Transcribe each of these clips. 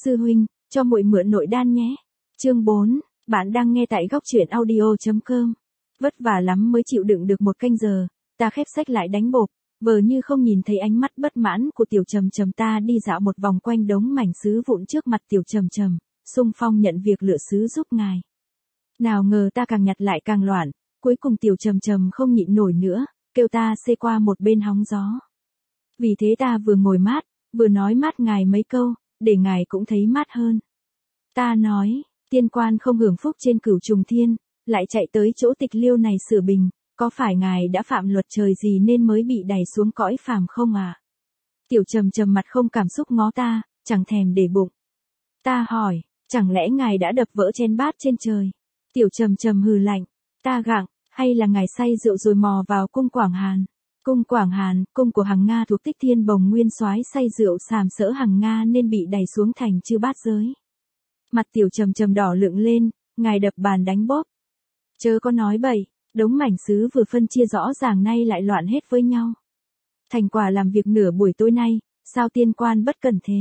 Sư huynh, cho muội mượn nội đan nhé. Chương 4, bạn đang nghe tại góc truyện audio.com. Vất vả lắm mới chịu đựng được một canh giờ, ta khép sách lại đánh bộp, vờ như không nhìn thấy ánh mắt bất mãn của Tiểu Trầm Trầm. Ta đi dạo một vòng quanh đống mảnh sứ vụn trước mặt Tiểu Trầm Trầm, xung phong nhận việc lựa sứ giúp ngài. Nào ngờ ta càng nhặt lại càng loạn, cuối cùng Tiểu Trầm Trầm không nhịn nổi nữa, kêu ta xê qua một bên hóng gió. Vì thế ta vừa ngồi mát, vừa nói mát ngài mấy câu, để ngài cũng thấy mát hơn. Ta nói, tiên quan không hưởng phúc trên Cửu Trùng Thiên, lại chạy tới chỗ Tịch Liêu này sửa bình, có phải ngài đã phạm luật trời gì nên mới bị đày xuống cõi phàm không à? Tiểu Trầm Trầm mặt không cảm xúc ngó ta, chẳng thèm để bụng. Ta hỏi, chẳng lẽ ngài đã đập vỡ chén bát trên trời? Tiểu Trầm Trầm hừ lạnh. Ta gặng, hay là ngài say rượu rồi mò vào cung Quảng Hàn? Cung Quảng Hàn, cung của Hằng Nga thuộc Tích Thiên Bồng Nguyên Soái say rượu sàm sỡ Hằng Nga nên bị đày xuống thành Chư Bát Giới. Mặt Tiểu Trầm Trầm đỏ lựng lên, ngài đập bàn đánh bóp. Chớ có nói bậy, đống mảnh sứ vừa phân chia rõ ràng nay lại loạn hết với nhau. Thành quả làm việc nửa buổi tối nay, sao tiên quan bất cẩn thế?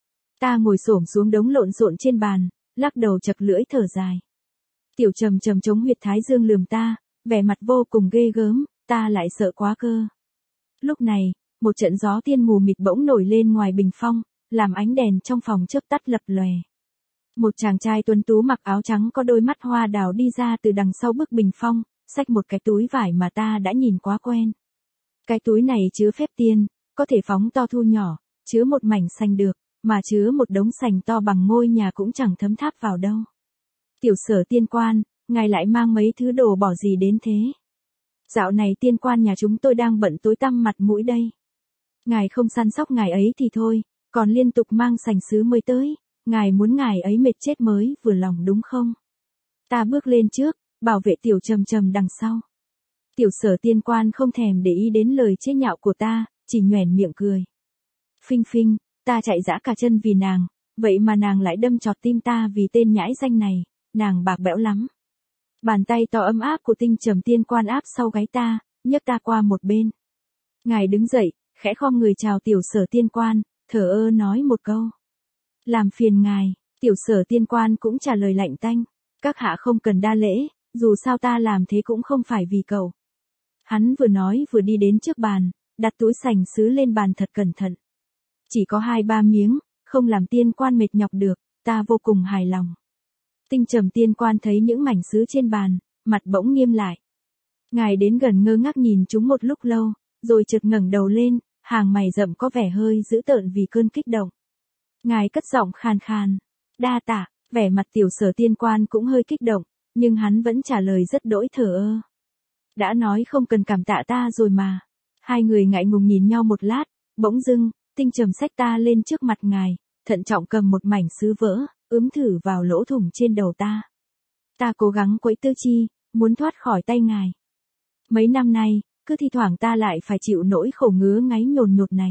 Ta ngồi xổm xuống đống lộn xộn trên bàn, lắc đầu chật lưỡi thở dài. Tiểu Trầm Trầm chống huyệt thái dương lườm ta, vẻ mặt vô cùng ghê gớm, ta lại sợ quá cơ. Lúc này, một trận gió tiên mù mịt bỗng nổi lên ngoài bình phong, làm ánh đèn trong phòng chớp tắt lập lòe. Một chàng trai tuấn tú mặc áo trắng có đôi mắt hoa đào đi ra từ đằng sau bức bình phong, xách một cái túi vải mà ta đã nhìn quá quen. Cái túi này chứa phép tiên, có thể phóng to thu nhỏ, chứa một mảnh sành được, mà chứa một đống sành to bằng ngôi nhà cũng chẳng thấm tháp vào đâu. Tiểu Sở tiên quan, ngài lại mang mấy thứ đồ bỏ gì đến thế? Dạo này tiên quan nhà chúng tôi đang bận tối tăm mặt mũi đây. Ngài không săn sóc ngài ấy thì thôi, còn liên tục mang sành sứ mới tới, ngài muốn ngài ấy mệt chết mới vừa lòng đúng không? Ta bước lên trước, bảo vệ Tiểu Trầm Trầm đằng sau. Tiểu Sở tiên quan không thèm để ý đến lời chế nhạo của ta, chỉ nhoẻn miệng cười. Phinh phinh, ta chạy dã cả chân vì nàng, vậy mà nàng lại đâm chọt tim ta vì tên nhãi danh này, nàng bạc bẽo lắm. Bàn tay to ấm áp của Tinh Trầm tiên quan áp sau gáy ta, nhấc ta qua một bên. Ngài đứng dậy, khẽ khom người chào Tiểu Sở tiên quan, thở ơ nói một câu. Làm phiền ngài, Tiểu Sở tiên quan cũng trả lời lạnh tanh. Các hạ không cần đa lễ, dù sao ta làm thế cũng không phải vì cậu. Hắn vừa nói vừa đi đến trước bàn, đặt túi sành sứ lên bàn thật cẩn thận. Chỉ có 2-3 miếng, không làm tiên quan mệt nhọc được, ta vô cùng hài lòng. Tinh Trầm tiên quan thấy những mảnh sứ trên bàn, mặt bỗng nghiêm lại. Ngài đến gần ngơ ngác nhìn chúng một lúc lâu, rồi chợt ngẩng đầu lên, hàng mày rậm có vẻ hơi dữ tợn vì cơn kích động. Ngài cất giọng khàn khàn, đa tạ. Vẻ mặt Tiểu Sở tiên quan cũng hơi kích động, nhưng hắn vẫn trả lời rất đỗi thờ ơ. Đã nói không cần cảm tạ ta rồi mà. Hai người ngại ngùng nhìn nhau một lát, bỗng dưng, Tinh Trầm xách ta lên trước mặt ngài, thận trọng cầm một mảnh sứ vỡ, thử vào lỗ thủng trên đầu ta. Ta cố gắng quẫy tư chi, muốn thoát khỏi tay ngài. Mấy năm nay, cứ thi thoảng ta lại phải chịu nỗi khổ ngứa ngáy nhồn nhột này.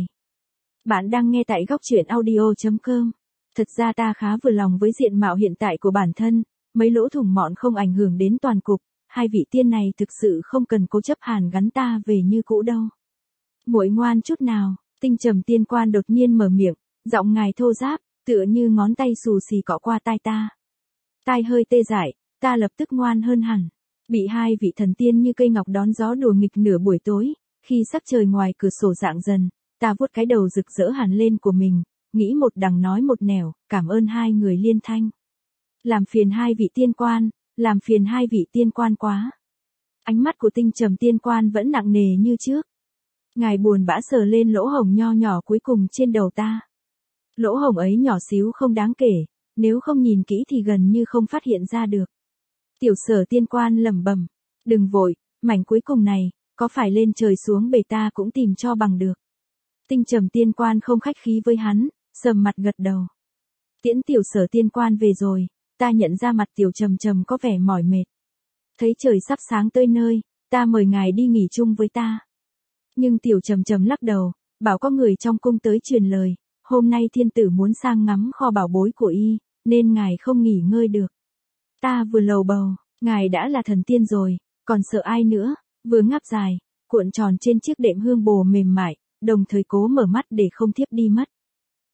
Bạn đang nghe tại góc truyện audio.com. Thật ra ta khá vừa lòng với diện mạo hiện tại của bản thân, mấy lỗ thủng mọn không ảnh hưởng đến toàn cục, hai vị tiên này thực sự không cần cố chấp hàn gắn ta về như cũ đâu. Muội ngoan chút nào, Tinh Trầm tiên quan đột nhiên mở miệng, giọng ngài thô ráp, tựa như ngón tay xù xì cọ qua tai ta. Tai hơi tê dại, ta lập tức ngoan hơn hẳn. Bị hai vị thần tiên như cây ngọc đón gió đùa nghịch nửa buổi tối, khi sắc trời ngoài cửa sổ rạng dần, ta vuốt cái đầu rực rỡ hẳn lên của mình. Nghĩ một đằng nói một nẻo, cảm ơn hai người liên thanh. Làm phiền hai vị tiên quan, làm phiền hai vị tiên quan quá. Ánh mắt của Tinh Trầm tiên quan vẫn nặng nề như trước. Ngài buồn bã sờ lên lỗ hổng nho nhỏ cuối cùng trên đầu ta. Lỗ hổng ấy nhỏ xíu không đáng kể, nếu không nhìn kỹ thì gần như không phát hiện ra được. Tiểu Sở tiên quan lẩm bẩm, đừng vội, mảnh cuối cùng này, có phải lên trời xuống bể ta cũng tìm cho bằng được. Tinh Trầm tiên quan không khách khí với hắn, sầm mặt gật đầu. Tiễn Tiểu Sở tiên quan về rồi, ta nhận ra mặt Tiểu Trầm Trầm có vẻ mỏi mệt. Thấy trời sắp sáng tới nơi, ta mời ngài đi nghỉ chung với ta. Nhưng Tiểu Trầm Trầm lắc đầu, bảo có người trong cung tới truyền lời, hôm nay thiên tử muốn sang ngắm kho bảo bối của y, nên ngài không nghỉ ngơi được. Ta vừa lầu bầu, ngài đã là thần tiên rồi, còn sợ ai nữa, vừa ngáp dài, cuộn tròn trên chiếc đệm hương bồ mềm mại, đồng thời cố mở mắt để không thiếp đi mất.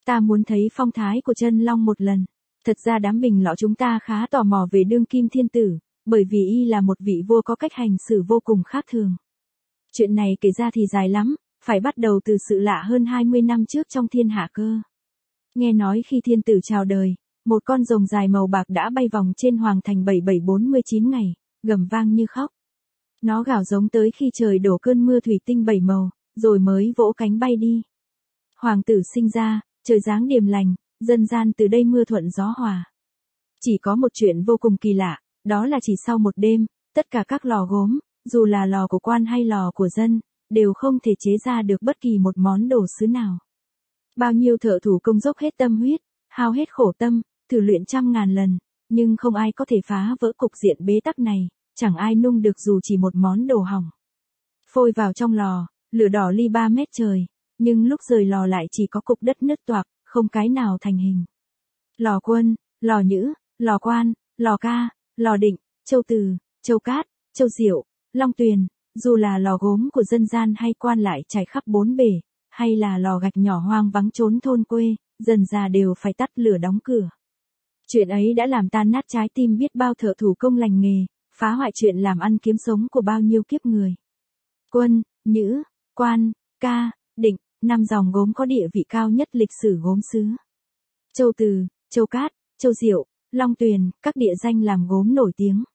Ta muốn thấy phong thái của chân long một lần. Thật ra đám bình lọ chúng ta khá tò mò về đương kim thiên tử, bởi vì y là một vị vua có cách hành xử vô cùng khác thường. Chuyện này kể ra thì dài lắm, phải bắt đầu từ sự lạ hơn 20 năm trước trong thiên hạ cơ. Nghe nói khi thiên tử chào đời, một con rồng dài màu bạc đã bay vòng trên hoàng thành 7749 ngày, gầm vang như khóc. Nó gào giống tới khi trời đổ cơn mưa thủy tinh 7 màu, rồi mới vỗ cánh bay đi. Hoàng tử sinh ra, trời giáng điềm lành, dân gian từ đây mưa thuận gió hòa. Chỉ có một chuyện vô cùng kỳ lạ, đó là chỉ sau một đêm, tất cả các lò gốm, dù là lò của quan hay lò của dân, đều không thể chế ra được bất kỳ một món đồ sứ nào. Bao nhiêu thợ thủ công dốc hết tâm huyết, hao hết khổ tâm, thử luyện trăm ngàn lần, nhưng không ai có thể phá vỡ cục diện bế tắc này, chẳng ai nung được dù chỉ một món đồ hỏng. Phôi vào trong lò, lửa đỏ ly 3 mét trời, nhưng lúc rời lò lại chỉ có cục đất nứt toạc, không cái nào thành hình. Lò Quân, lò Nhữ, lò Quan, lò Ca, lò Định, Châu Từ, Châu Cát, Châu Diệu, Long Tuyền, dù là lò gốm của dân gian hay quan lại trải khắp bốn bể, hay là lò gạch nhỏ hoang vắng trốn thôn quê, dần già đều phải tắt lửa đóng cửa. Chuyện ấy đã làm tan nát trái tim biết bao thợ thủ công lành nghề, phá hoại chuyện làm ăn kiếm sống của bao nhiêu kiếp người. Quân, Nhữ, Quan, Ca, Định, 5 dòng gốm có địa vị cao nhất lịch sử gốm sứ. Châu Từ, Châu Cát, Châu Diệu, Long Tuyền, các địa danh làm gốm nổi tiếng.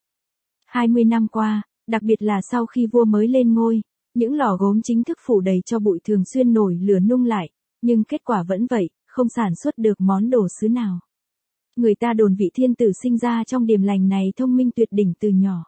20 năm qua, đặc biệt là sau khi vua mới lên ngôi, những lò gốm chính thức phủ đầy cho bụi thường xuyên nổi lửa nung lại, nhưng kết quả vẫn vậy, không sản xuất được món đồ sứ nào. Người ta đồn vị thiên tử sinh ra trong điềm lành này thông minh tuyệt đỉnh từ nhỏ.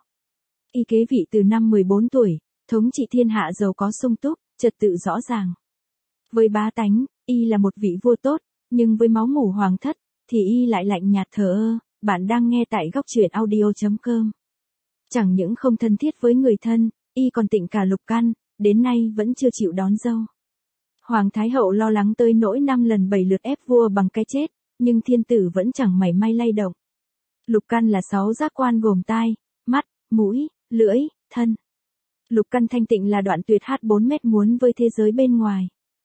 Y kế vị từ năm 14 tuổi, thống trị thiên hạ giàu có sung túc, trật tự rõ ràng. Với bá tánh, y là một vị vua tốt, nhưng với máu mủ hoàng thất, thì y lại lạnh nhạt thờ ơ. Bạn đang nghe tại góc truyện audio.com. Chẳng những không thân thiết với người thân, y còn tịnh cả Lục Căn, đến nay vẫn chưa chịu đón dâu. Hoàng Thái Hậu lo lắng tới nỗi 5 lần 7 lượt ép vua bằng cái chết, nhưng thiên tử vẫn chẳng mảy may lay động. Lục Căn là 6 giác quan gồm tai, mắt, mũi, lưỡi, thân. Lục Căn thanh tịnh là đoạn tuyệt H4 mét muốn với thế giới bên ngoài.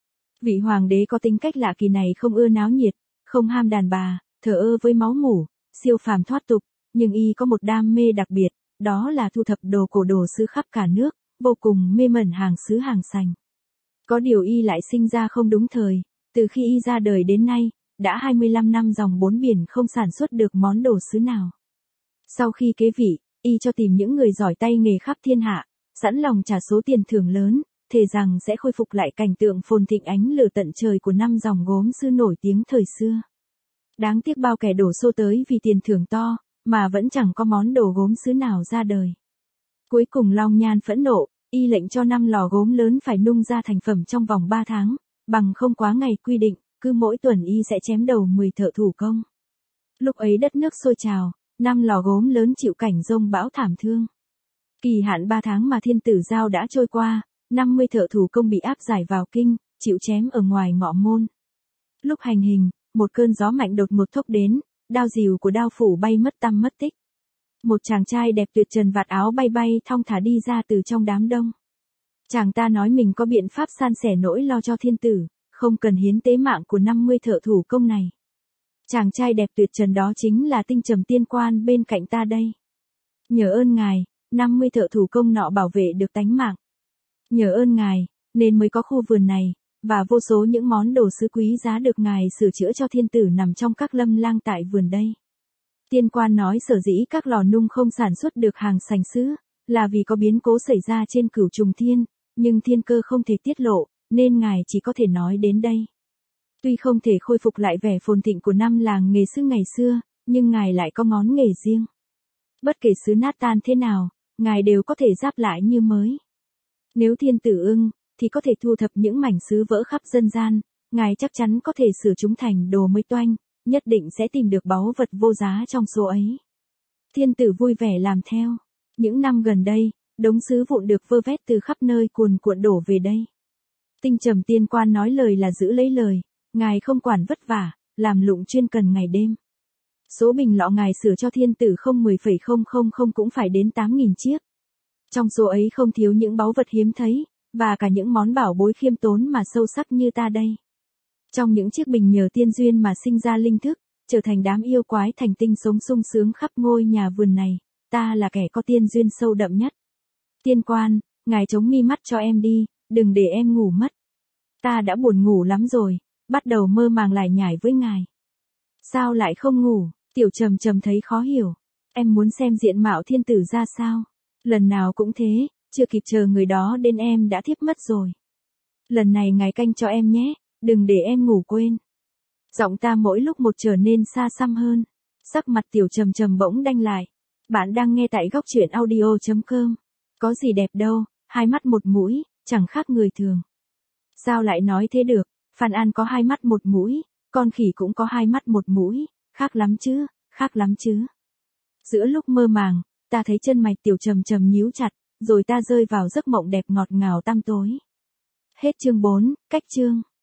Vị hoàng đế có tính cách lạ kỳ này không ưa náo nhiệt, không ham đàn bà, thờ ơ với máu mủ, siêu phàm thoát tục, nhưng y có một đam mê đặc biệt, đó là thu thập đồ cổ đồ sứ khắp cả nước, vô cùng mê mẩn hàng sứ hàng sành. Có điều y lại sinh ra không đúng thời, từ khi y ra đời đến nay, đã 25 năm dòng bốn biển không sản xuất được món đồ sứ nào. Sau khi kế vị, y cho tìm những người giỏi tay nghề khắp thiên hạ, sẵn lòng trả số tiền thưởng lớn, thề rằng sẽ khôi phục lại cảnh tượng phồn thịnh ánh lửa tận trời của 5 dòng gốm sứ nổi tiếng thời xưa. Đáng tiếc bao kẻ đổ xô tới vì tiền thưởng to, mà vẫn chẳng có món đồ gốm sứ nào ra đời. Cuối cùng Long Nhan phẫn nộ, y lệnh cho 5 lò gốm lớn phải nung ra thành phẩm trong vòng 3 tháng, bằng không quá ngày quy định, cứ mỗi tuần y sẽ chém đầu 10 thợ thủ công. Lúc ấy đất nước sôi trào, 5 lò gốm lớn chịu cảnh dông bão thảm thương. Kỳ hạn 3 tháng mà thiên tử giao đã trôi qua, 50 thợ thủ công bị áp giải vào kinh, chịu chém ở ngoài ngọ môn. Lúc hành hình, một cơn gió mạnh đột ngột thốc đến, đao rìu của đao phủ bay mất tăm mất tích. Một chàng trai đẹp tuyệt trần vạt áo bay bay thong thả đi ra từ trong đám đông. Chàng ta nói mình có biện pháp san sẻ nỗi lo cho thiên tử, không cần hiến tế mạng của 50 thợ thủ công này. Chàng trai đẹp tuyệt trần đó chính là Tinh Trầm Tiên Quan bên cạnh ta đây. Nhờ ơn ngài, 50 thợ thủ công nọ bảo vệ được tánh mạng. Nhờ ơn ngài, nên mới có khu vườn này, và vô số những món đồ sứ quý giá được ngài sửa chữa cho thiên tử nằm trong các lâm lang tại vườn đây. Tiên Quan nói sở dĩ các lò nung không sản xuất được hàng sành sứ, là vì có biến cố xảy ra trên Cửu Trùng Thiên, nhưng thiên cơ không thể tiết lộ, nên ngài chỉ có thể nói đến đây. Tuy không thể khôi phục lại vẻ phồn thịnh của 5 làng nghề sứ ngày xưa, nhưng ngài lại có ngón nghề riêng. Bất kể sứ nát tan thế nào, ngài đều có thể giáp lại như mới. Nếu thiên tử ưng, thì có thể thu thập những mảnh sứ vỡ khắp dân gian, ngài chắc chắn có thể sửa chúng thành đồ mới toanh, nhất định sẽ tìm được báu vật vô giá trong số ấy. Thiên tử vui vẻ làm theo. Những năm gần đây, đống sứ vụn được vơ vét từ khắp nơi cuồn cuộn đổ về đây. Tinh Trầm Tiên Quan nói lời là giữ lấy lời, ngài không quản vất vả, làm lụng chuyên cần ngày đêm. Số bình lọ ngài sửa cho thiên tử không 10,000 cũng phải đến 8.000 chiếc. Trong số ấy không thiếu những báu vật hiếm thấy, và cả những món bảo bối khiêm tốn mà sâu sắc như ta đây. Trong những chiếc bình nhờ tiên duyên mà sinh ra linh thức, trở thành đám yêu quái thành tinh sống sung sướng khắp ngôi nhà vườn này, ta là kẻ có tiên duyên sâu đậm nhất. Tiên quan, ngài chống mi mắt cho em đi, đừng để em ngủ mất. Ta đã buồn ngủ lắm rồi, bắt đầu mơ màng lải nhải với ngài. Sao lại không ngủ? Tiểu Trầm Trầm thấy khó hiểu. Em muốn xem diện mạo thiên tử ra sao? Lần nào cũng thế, chưa kịp chờ người đó đến em đã thiếp mất rồi. Lần này ngài canh cho em nhé, đừng để em ngủ quên. Giọng ta mỗi lúc một trở nên xa xăm hơn. Sắc mặt Tiểu Trầm Trầm bỗng đanh lại. Bạn đang nghe tại góc truyện audio.com. Có gì đẹp đâu, hai mắt một mũi, chẳng khác người thường. Sao lại nói thế được? Phan An có hai mắt một mũi, con khỉ cũng có hai mắt một mũi, khác lắm chứ, khác lắm chứ. Giữa lúc mơ màng, ta thấy chân mày Tiểu Trầm Trầm nhíu chặt, rồi ta rơi vào giấc mộng đẹp ngọt ngào tăm tối. Hết chương 4, cách chương.